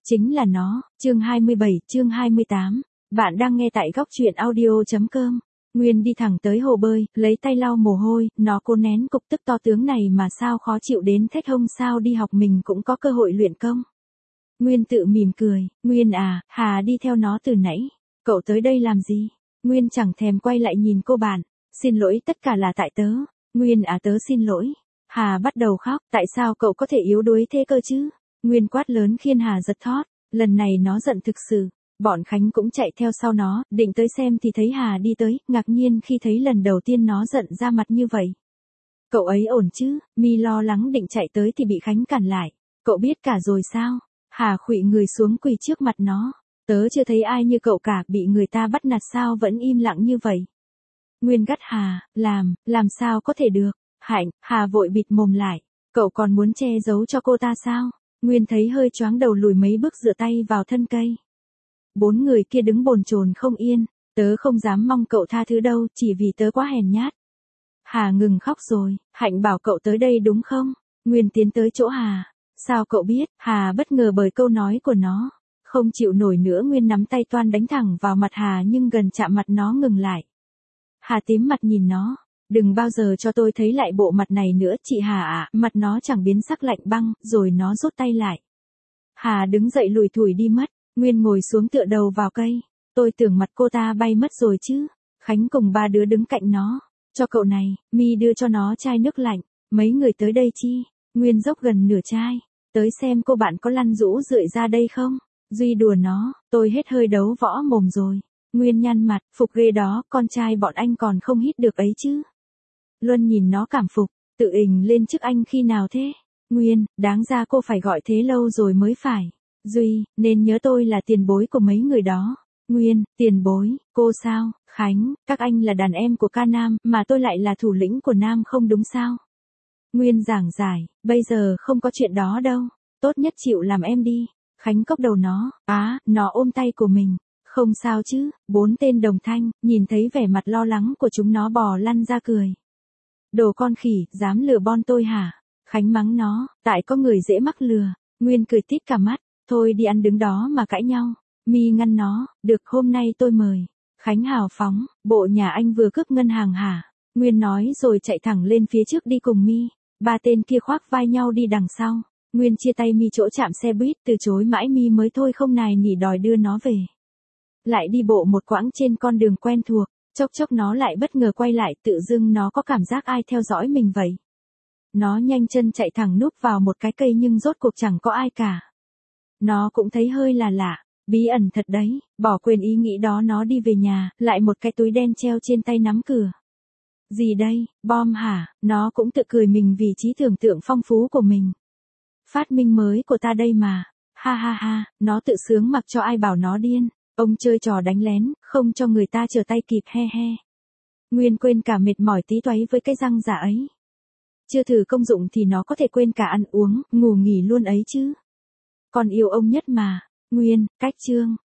Chính là nó, chương 27, chương 28. Bạn đang nghe tại góc truyện audio.com. Nguyên đi thẳng tới hồ bơi, lấy tay lau mồ hôi, nó cố nén cục tức to tướng này mà sao khó chịu đến thét hông sao đi học mình cũng có cơ hội luyện công. Nguyên tự mỉm cười, Nguyên à, Hà đi theo nó từ nãy. Cậu tới đây làm gì? Nguyên chẳng thèm quay lại nhìn cô bạn. Xin lỗi tất cả là tại tớ. Nguyên à tớ xin lỗi. Hà bắt đầu khóc, tại sao cậu có thể yếu đuối thế cơ chứ? Nguyên quát lớn khiến Hà giật thót, lần này nó giận thực sự. Bọn Khánh cũng chạy theo sau nó, định tới xem thì thấy Hà đi tới, ngạc nhiên khi thấy lần đầu tiên nó giận ra mặt như vậy. Cậu ấy ổn chứ? Mi lo lắng định chạy tới thì bị Khánh cản lại. Cậu biết cả rồi sao? Hà khuỵu người xuống quỳ trước mặt nó. Tớ chưa thấy ai như cậu cả, bị người ta bắt nạt sao vẫn im lặng như vậy. Nguyên gắt Hà, làm sao có thể được? Hạnh, Hà vội bịt mồm lại. Cậu còn muốn che giấu cho cô ta sao? Nguyên thấy hơi choáng đầu lùi mấy bước dựa tay vào thân cây. 4 người kia đứng bồn chồn không yên. Tớ không dám mong cậu tha thứ đâu, chỉ vì tớ quá hèn nhát. Hà ngừng khóc rồi, Hạnh bảo cậu tới đây đúng không? Nguyên tiến tới chỗ Hà. Sao cậu biết? Hà bất ngờ bởi câu nói của nó. Không chịu nổi nữa Nguyên nắm tay toan đánh thẳng vào mặt Hà nhưng gần chạm mặt nó ngừng lại. Hà tím mặt nhìn nó. Đừng bao giờ cho tôi thấy lại bộ mặt này nữa chị Hà ạ. Mặt nó chẳng biến sắc lạnh băng, rồi nó rút tay lại. Hà đứng dậy lủi thủi đi mất. Nguyên ngồi xuống tựa đầu vào cây. Tôi tưởng mặt cô ta bay mất rồi chứ. Khánh cùng 3 đứa đứng cạnh nó. Cho cậu này, Mi đưa cho nó chai nước lạnh. Mấy người tới đây chi? Nguyên dốc gần nửa chai. Tới xem cô bạn có lăn rũ rượi ra đây không? Duy đùa nó, tôi hết hơi đấu võ mồm rồi. Nguyên nhăn mặt, phục ghê đó, con trai bọn anh còn không hít được ấy chứ. Luân nhìn nó cảm phục, tự ình lên trước anh khi nào thế? Nguyên, đáng ra cô phải gọi thế lâu rồi mới phải. Duy, nên nhớ tôi là tiền bối của mấy người đó. Nguyên, tiền bối, cô sao? Khánh, các anh là đàn em của ca Nam, mà tôi lại là thủ lĩnh của Nam không đúng sao? Nguyên giảng giải, bây giờ không có chuyện đó đâu. Tốt nhất chịu làm em đi. Khánh cốc đầu nó, nó ôm tay của mình. Không sao chứ, 4 tên đồng thanh, nhìn thấy vẻ mặt lo lắng của chúng nó bò lăn ra cười. Đồ con khỉ, dám lừa bon tôi hả? Khánh mắng nó, tại có người dễ mắc lừa. Nguyên cười tít cả mắt, thôi đi ăn đứng đó mà cãi nhau. Mi ngăn nó, được hôm nay tôi mời. Khánh hào phóng, bộ nhà anh vừa cướp ngân hàng hả? Nguyên nói rồi chạy thẳng lên phía trước đi cùng Mi. 3 tên kia khoác vai nhau đi đằng sau. Nguyên chia tay Mi chỗ chạm xe buýt, từ chối mãi Mi mới thôi không nài nỉ đòi đưa nó về. Lại đi bộ một quãng trên con đường quen thuộc, chốc chốc nó lại bất ngờ quay lại, tự dưng nó có cảm giác ai theo dõi mình vậy. Nó nhanh chân chạy thẳng núp vào một cái cây nhưng rốt cuộc chẳng có ai cả. Nó cũng thấy hơi là lạ, bí ẩn thật đấy, bỏ quên ý nghĩ đó nó đi về nhà, lại một cái túi đen treo trên tay nắm cửa. Gì đây, bom hả? Nó cũng tự cười mình vì trí tưởng tượng phong phú của mình. Phát minh mới của ta đây mà. Ha ha ha, nó tự sướng mặc cho ai bảo nó điên. Ông chơi trò đánh lén, không cho người ta trở tay kịp he he. Nguyên quên cả mệt mỏi tí toáy với cái răng giả ấy. Chưa thử công dụng thì nó có thể quên cả ăn uống, ngủ nghỉ luôn ấy chứ. Con yêu ông nhất mà. Nguyên, cách chương.